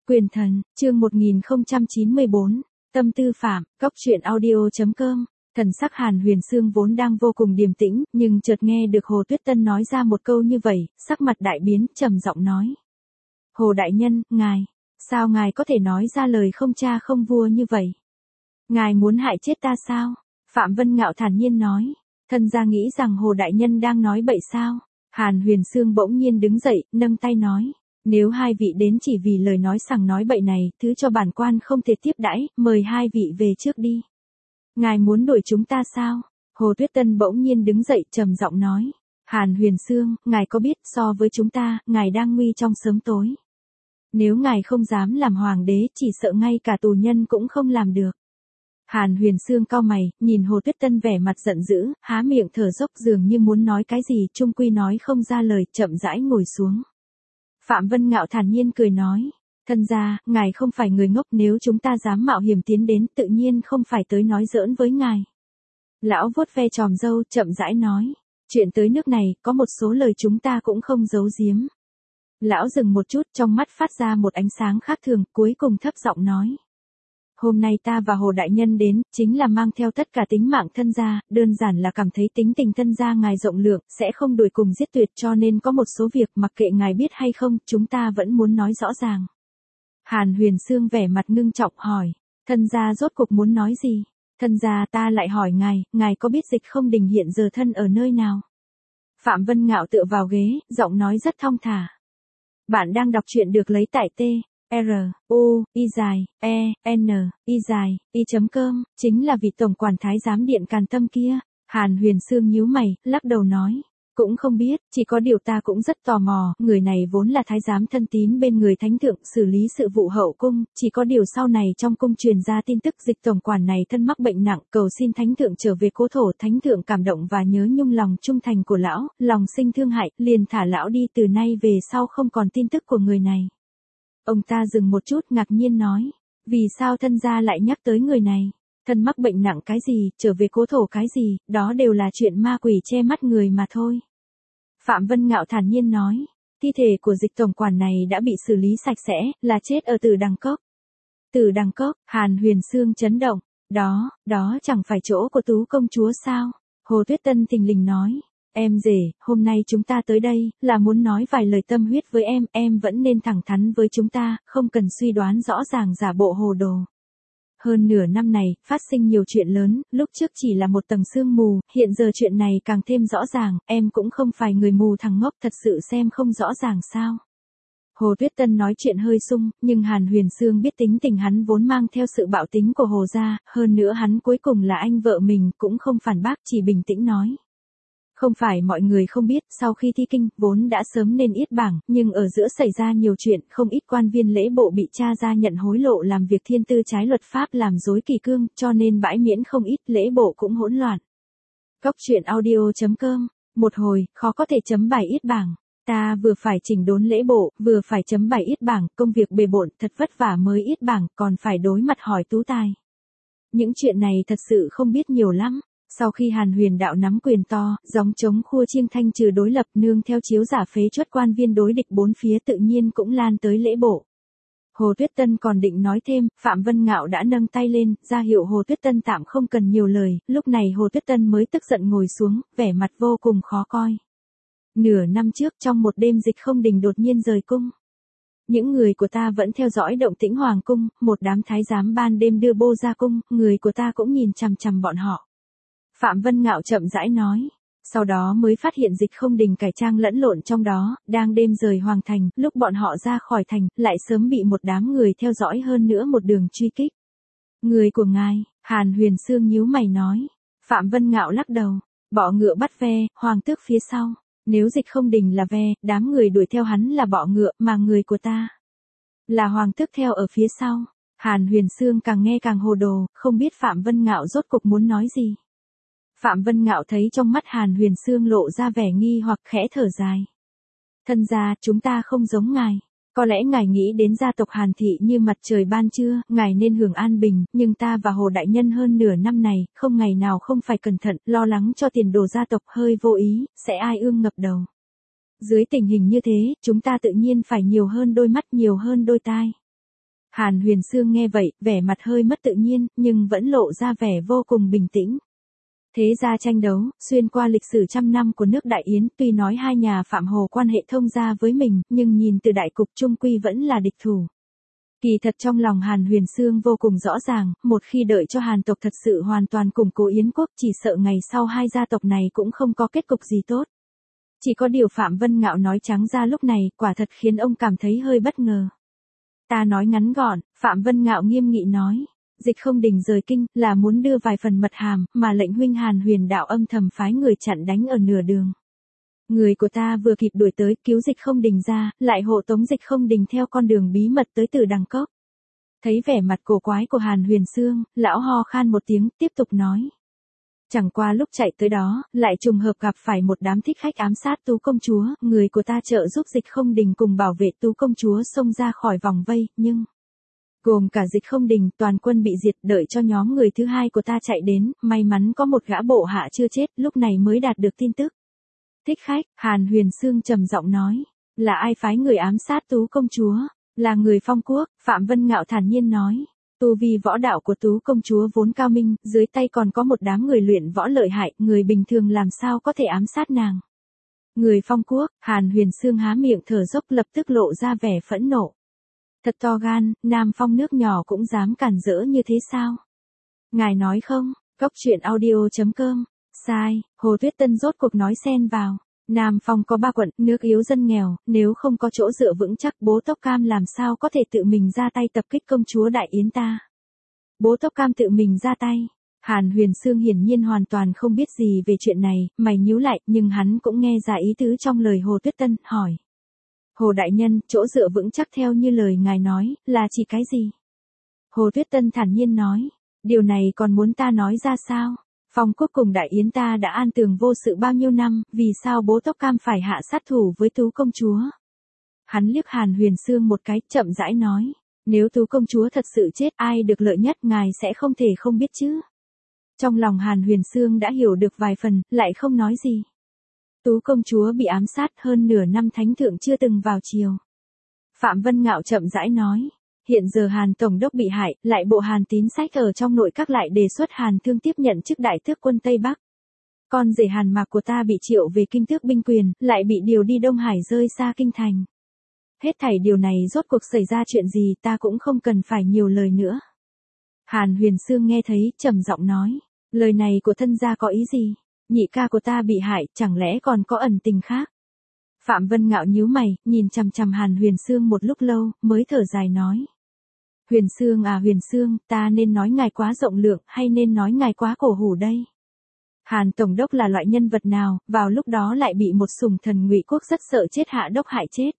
Quyền thần, chương 1094, tâm tư phạm, cóc truyện audio.com. Thần sắc Hàn Huyền Sương vốn đang vô cùng điềm tĩnh, nhưng chợt nghe được Hồ Tuyết Tân nói ra một câu như vậy, sắc mặt đại biến, trầm giọng nói. Hồ đại nhân, ngài, sao ngài có thể nói ra lời không cha không vua như vậy? Ngài muốn hại chết ta sao? Phạm Vân Ngạo thản nhiên nói. Thân gia nghĩ rằng Hồ đại nhân đang nói bậy sao? Hàn Huyền Sương bỗng nhiên đứng dậy, nâng tay nói. Nếu hai vị đến chỉ vì lời nói sằng nói bậy này, thứ cho bản quan không thể tiếp đãi, mời hai vị về trước đi. Ngài muốn đuổi chúng ta sao? Hồ Tuyết Tân bỗng nhiên đứng dậy, trầm giọng nói. Hàn Huyền Sương, ngài có biết so với chúng ta, ngài đang nguy trong sớm tối. Nếu ngài không dám làm hoàng đế, chỉ sợ ngay cả tù nhân cũng không làm được. Hàn Huyền Sương cau mày, nhìn Hồ Tuyết Tân vẻ mặt giận dữ, há miệng thở dốc dường như muốn nói cái gì, chung quy nói không ra lời, chậm rãi ngồi xuống. Phạm Vân Ngạo thản nhiên cười nói, thân gia, ngài không phải người ngốc, nếu chúng ta dám mạo hiểm tiến đến, tự nhiên không phải tới nói giỡn với ngài. Lão vuốt ve chòm râu, chậm rãi nói, chuyện tới nước này, có một số lời chúng ta cũng không giấu giếm. Lão dừng một chút, trong mắt phát ra một ánh sáng khác thường, cuối cùng thấp giọng nói. Hôm nay ta và Hồ đại nhân đến, chính là mang theo tất cả tính mạng thân gia, đơn giản là cảm thấy tính tình thân gia ngài rộng lượng, sẽ không đuổi cùng giết tuyệt, cho nên có một số việc mặc kệ ngài biết hay không, chúng ta vẫn muốn nói rõ ràng. Hàn Huyền Sương vẻ mặt ngưng trọng hỏi, thân gia rốt cuộc muốn nói gì? Thân gia, ta lại hỏi ngài có biết Dịch Không Đình hiện giờ thân ở nơi nào? Phạm Vân Ngạo tựa vào ghế, giọng nói rất thong thả. Bạn đang đọc truyện được lấy tại t-r-u-i-e-n-i-i.com, chính là vị tổng quản thái giám điện Càn Tâm kia. Hàn Huyền Sương nhíu mày, lắc đầu nói, cũng không biết, chỉ có điều ta cũng rất tò mò, người này vốn là thái giám thân tín bên người thánh thượng, xử lý sự vụ hậu cung, chỉ có điều sau này trong cung truyền ra tin tức Dịch tổng quản này thân mắc bệnh nặng, cầu xin thánh thượng trở về cố thổ, thánh thượng cảm động và nhớ nhung lòng trung thành của lão, lòng sinh thương hại, liền thả lão đi, từ nay về sau không còn tin tức của người này. Ông ta dừng một chút, ngạc nhiên nói, vì sao thân gia lại nhắc tới người này? Thân mắc bệnh nặng cái gì, trở về cố thổ cái gì, đó đều là chuyện ma quỷ che mắt người mà thôi. Phạm Vân Ngạo thản nhiên nói, thi thể của Dịch tổng quản này đã bị xử lý sạch sẽ, là chết ở Tử Đằng Cốc. Tử Đằng Cốc, Hàn Huyền Sương chấn động, đó chẳng phải chỗ của Tú công chúa sao? Hồ Tuyết Tân thình lình nói, em rể, hôm nay chúng ta tới đây, là muốn nói vài lời tâm huyết với em vẫn nên thẳng thắn với chúng ta, không cần suy đoán rõ ràng giả bộ hồ đồ. Hơn nửa năm này, phát sinh nhiều chuyện lớn, lúc trước chỉ là một tầng sương mù, hiện giờ chuyện này càng thêm rõ ràng, em cũng không phải người mù thằng ngốc, thật sự xem không rõ ràng sao. Hồ Tuyết Tân nói chuyện hơi sung, nhưng Hàn Huyền Sương biết tính tình hắn vốn mang theo sự bạo tính của Hồ gia, hơn nữa hắn cuối cùng là anh vợ mình, cũng không phản bác, chỉ bình tĩnh nói. Không phải mọi người không biết, sau khi thi kinh, vốn đã sớm nên yết bảng, nhưng ở giữa xảy ra nhiều chuyện, không ít quan viên lễ bộ bị tra ra nhận hối lộ làm việc thiên tư trái luật pháp làm rối kỷ cương, cho nên bãi miễn không ít, lễ bộ cũng hỗn loạn. Cóc truyện audio.com, một hồi, khó có thể chấm bài yết bảng. Ta vừa phải chỉnh đốn lễ bộ, vừa phải chấm bài yết bảng, công việc bề bộn, thật vất vả mới yết bảng, còn phải đối mặt hỏi tú tài. Những chuyện này thật sự không biết nhiều lắm. Sau khi Hàn Huyền đạo nắm quyền to, gióng trống khua chiêng thanh trừ đối lập, nương theo chiếu giả phế chuất quan viên đối địch bốn phía, tự nhiên cũng lan tới lễ bộ. Hồ Tuyết Tân còn định nói thêm, Phạm Vân Ngạo đã nâng tay lên, ra hiệu Hồ Tuyết Tân tạm không cần nhiều lời, lúc này Hồ Tuyết Tân mới tức giận ngồi xuống, vẻ mặt vô cùng khó coi. Nửa năm trước, trong một đêm Dịch Không Đình đột nhiên rời cung. Những người của ta vẫn theo dõi động tĩnh hoàng cung, một đám thái giám ban đêm đưa bô ra cung, người của ta cũng nhìn chằm chằm bọn họ. Phạm Vân Ngạo chậm rãi nói, sau đó mới phát hiện Dịch Không Đình cải trang lẫn lộn trong đó, đang đêm rời hoàng thành, lúc bọn họ ra khỏi thành, lại sớm bị một đám người theo dõi, hơn nữa một đường truy kích. Người của ngài, Hàn Huyền Sương nhíu mày nói. Phạm Vân Ngạo lắc đầu, bọ ngựa bắt ve, hoàng tước phía sau. Nếu Dịch Không Đình là ve, đám người đuổi theo hắn là bọ ngựa, mà người của ta là hoàng tước theo ở phía sau. Hàn Huyền Sương càng nghe càng hồ đồ, không biết Phạm Vân Ngạo rốt cục muốn nói gì. Phạm Vân Ngạo thấy trong mắt Hàn Huyền Sương lộ ra vẻ nghi hoặc, khẽ thở dài. Thân gia, chúng ta không giống ngài. Có lẽ ngài nghĩ đến gia tộc Hàn thị như mặt trời ban trưa, ngài nên hưởng an bình, nhưng ta và Hồ đại nhân hơn nửa năm này, không ngày nào không phải cẩn thận, lo lắng cho tiền đồ gia tộc, hơi vô ý, sẽ ai ương ngập đầu. Dưới tình hình như thế, chúng ta tự nhiên phải nhiều hơn đôi mắt, nhiều hơn đôi tai. Hàn Huyền Sương nghe vậy, vẻ mặt hơi mất tự nhiên, nhưng vẫn lộ ra vẻ vô cùng bình tĩnh. Thế gia tranh đấu, xuyên qua lịch sử trăm năm của nước Đại Yến, tuy nói hai nhà Phạm Hồ quan hệ thông gia với mình, nhưng nhìn từ đại cục chung quy vẫn là địch thủ. Kỳ thật trong lòng Hàn Huyền Sương vô cùng rõ ràng, một khi đợi cho Hàn tộc thật sự hoàn toàn củng cố Yến quốc, chỉ sợ ngày sau hai gia tộc này cũng không có kết cục gì tốt. Chỉ có điều Phạm Vân Ngạo nói trắng ra lúc này, quả thật khiến ông cảm thấy hơi bất ngờ. Ta nói ngắn gọn, Phạm Vân Ngạo nghiêm nghị nói. Dịch Không Đình rời kinh, là muốn đưa vài phần mật hàm, mà lệnh huynh Hàn Huyền đạo âm thầm phái người chặn đánh ở nửa đường. Người của ta vừa kịp đuổi tới, cứu Dịch Không Đình ra, lại hộ tống Dịch Không Đình theo con đường bí mật tới Tử Đằng Cốc. Thấy vẻ mặt cổ quái của Hàn Huyền Sương, lão ho khan một tiếng, tiếp tục nói. Chẳng qua lúc chạy tới đó, lại trùng hợp gặp phải một đám thích khách ám sát Tú công chúa, người của ta trợ giúp Dịch Không Đình cùng bảo vệ Tú công chúa xông ra khỏi vòng vây, nhưng gồm cả Dịch Không Đình, toàn quân bị diệt, đợi cho nhóm người thứ hai của ta chạy đến, may mắn có một gã bộ hạ chưa chết, lúc này mới đạt được tin tức. Thích khách, Hàn Huyền Sương trầm giọng nói, là ai phái người ám sát Tú công chúa? Là người Phong quốc, Phạm Vân Ngạo thản nhiên nói. Tu vi võ đạo của Tú công chúa vốn cao minh, dưới tay còn có một đám người luyện võ lợi hại, người bình thường làm sao có thể ám sát nàng. Người Phong quốc, Hàn Huyền Sương há miệng thở dốc, lập tức lộ ra vẻ phẫn nộ. Thật to gan, Nam Phong nước nhỏ cũng dám cản rỡ như thế sao? Ngài nói không? Cốc truyện audio.com. Sai, Hồ Tuyết Tân rốt cuộc nói xen vào. Nam Phong có 3 quận, nước yếu dân nghèo, nếu không có chỗ dựa vững chắc, Bố Tốc Cam làm sao có thể tự mình ra tay tập kích công chúa Đại Yến ta? Bố Tốc Cam tự mình ra tay. Hàn Huyền Sương hiển nhiên hoàn toàn không biết gì về chuyện này, mày nhíu lại, nhưng hắn cũng nghe ra ý tứ trong lời Hồ Tuyết Tân, hỏi. Hồ đại nhân, chỗ dựa vững chắc theo như lời ngài nói, là chỉ cái gì? Hồ Tuyết Tân thản nhiên nói, điều này còn muốn ta nói ra sao? Phong quốc cùng Đại Yến ta đã an tường vô sự bao nhiêu năm, vì sao Bố Tốc Cam phải hạ sát thủ với Tú công chúa? Hắn liếc Hàn Huyền Sương một cái, chậm rãi nói, nếu Tú công chúa thật sự chết, ai được lợi nhất, ngài sẽ không thể không biết chứ? Trong lòng Hàn Huyền Sương đã hiểu được vài phần, lại không nói gì. Tú công chúa bị ám sát, hơn nửa năm thánh thượng chưa từng vào triều. Phạm Vân Ngạo chậm rãi nói, hiện giờ Hàn tổng đốc bị hại, lại bộ Hàn Tín Sách ở trong nội các lại đề xuất Hàn Thương tiếp nhận chức đại tước quân Tây Bắc. Con rể Hàn Mạc của ta bị triệu về kinh tước binh quyền, lại bị điều đi Đông Hải rơi xa kinh thành. Hết thảy điều này rốt cuộc xảy ra chuyện gì, ta cũng không cần phải nhiều lời nữa. Hàn Huyền Sương nghe thấy, trầm giọng nói, lời này của thân gia có ý gì? Nhị ca của ta bị hại, chẳng lẽ còn có ẩn tình khác? Phạm Vân Ngạo nhíu mày, nhìn chằm chằm Hàn Huyền Sương một lúc lâu, mới thở dài nói. Huyền Sương à Huyền Sương, ta nên nói ngài quá rộng lượng, hay nên nói ngài quá cổ hủ đây? Hàn Tổng đốc là loại nhân vật nào, vào lúc đó lại bị một sủng thần Ngụy quốc rất sợ chết hạ đốc hại chết.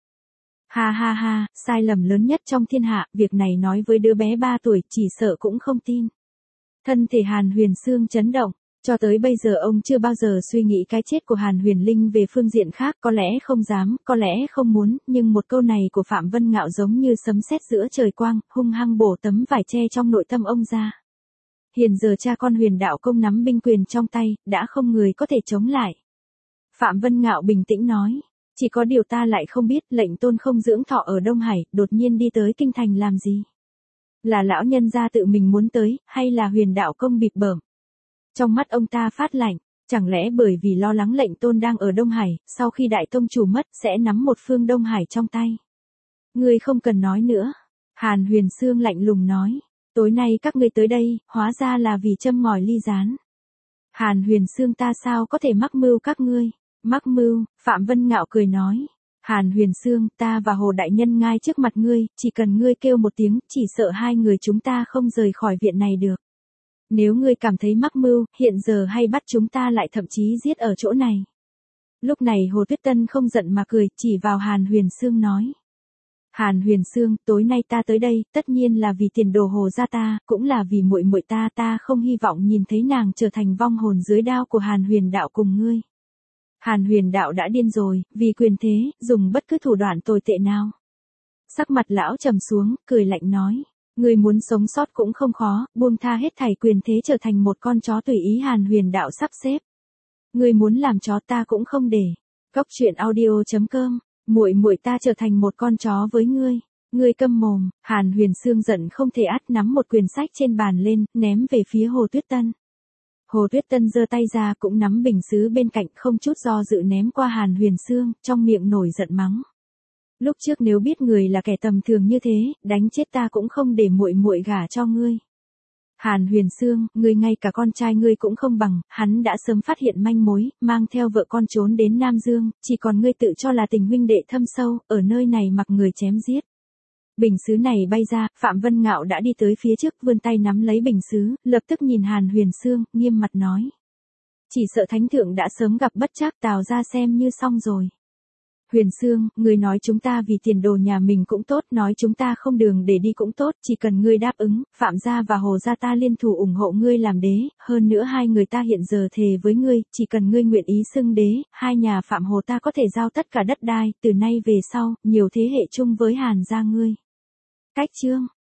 Ha ha ha, sai lầm lớn nhất trong thiên hạ, việc này nói với đứa bé 3 tuổi, chỉ sợ cũng không tin. Thân thể Hàn Huyền Sương chấn động. Cho tới bây giờ ông chưa bao giờ suy nghĩ cái chết của Hàn Huyền Linh về phương diện khác, có lẽ không dám, có lẽ không muốn, nhưng một câu này của Phạm Vân Ngạo giống như sấm sét giữa trời quang, hung hăng bổ tấm vải che trong nội tâm ông ra. Hiện giờ cha con Huyền đạo công nắm binh quyền trong tay, đã không người có thể chống lại. Phạm Vân Ngạo bình tĩnh nói, chỉ có điều ta lại không biết, lệnh tôn không dưỡng thọ ở Đông Hải, đột nhiên đi tới kinh thành làm gì? Là lão nhân gia tự mình muốn tới, hay là Huyền đạo công bịp bợm? Trong mắt ông ta phát lạnh, chẳng lẽ bởi vì lo lắng lệnh tôn đang ở Đông Hải, sau khi đại tông chủ mất sẽ nắm một phương Đông Hải trong tay. Ngươi không cần nói nữa. Hàn Huyền Sương lạnh lùng nói, tối nay các ngươi tới đây, hóa ra là vì châm ngòi ly gián. Hàn Huyền Sương ta sao có thể mắc mưu các ngươi? Mắc mưu, Phạm Vân Ngạo cười nói. Hàn Huyền Sương, ta và Hồ đại nhân ngay trước mặt ngươi, chỉ cần ngươi kêu một tiếng, chỉ sợ hai người chúng ta không rời khỏi viện này được. Nếu ngươi cảm thấy mắc mưu, hiện giờ hay bắt chúng ta lại thậm chí giết ở chỗ này. Lúc này Hồ Tuyết Tân không giận mà cười, chỉ vào Hàn Huyền Sương nói. Hàn Huyền Sương, tối nay ta tới đây, tất nhiên là vì tiền đồ Hồ gia ta, cũng là vì muội muội ta không hy vọng nhìn thấy nàng trở thành vong hồn dưới đao của Hàn Huyền đạo cùng ngươi. Hàn Huyền đạo đã điên rồi, vì quyền thế, dùng bất cứ thủ đoạn tồi tệ nào. Sắc mặt lão trầm xuống, cười lạnh nói. Ngươi muốn sống sót cũng không khó, buông tha hết thảy quyền thế trở thành một con chó tùy ý Hàn Huyền đạo sắp xếp. Ngươi muốn làm chó ta cũng không để. Cốc truyện audio.com, muội muội ta trở thành một con chó với ngươi. Ngươi câm mồm, Hàn Huyền Sương giận không thể át nắm một quyển sách trên bàn lên, ném về phía Hồ Tuyết Tân. Hồ Tuyết Tân giơ tay ra cũng nắm bình sứ bên cạnh không chút do dự ném qua Hàn Huyền Sương, trong miệng nổi giận mắng. Lúc trước nếu biết người là kẻ tầm thường như thế, đánh chết ta cũng không để muội muội gả cho ngươi. Hàn Huyền Sương, ngươi ngay cả con trai ngươi cũng không bằng, hắn đã sớm phát hiện manh mối, mang theo vợ con trốn đến Nam Dương, chỉ còn ngươi tự cho là tình huynh đệ thâm sâu, ở nơi này mặc người chém giết. Bình sứ này bay ra, Phạm Vân Ngạo đã đi tới phía trước vươn tay nắm lấy bình sứ, lập tức nhìn Hàn Huyền Sương, nghiêm mặt nói. Chỉ sợ thánh thượng đã sớm gặp bất trắc, Tào ra xem như xong rồi. Huyền Sương, ngươi nói chúng ta vì tiền đồ nhà mình cũng tốt, nói chúng ta không đường để đi cũng tốt, chỉ cần ngươi đáp ứng, Phạm gia và Hồ gia ta liên thủ ủng hộ ngươi làm đế, hơn nữa hai người ta hiện giờ thề với ngươi, chỉ cần ngươi nguyện ý xưng đế, hai nhà Phạm Hồ ta có thể giao tất cả đất đai, từ nay về sau, nhiều thế hệ chung với Hàn gia ngươi. Cách chương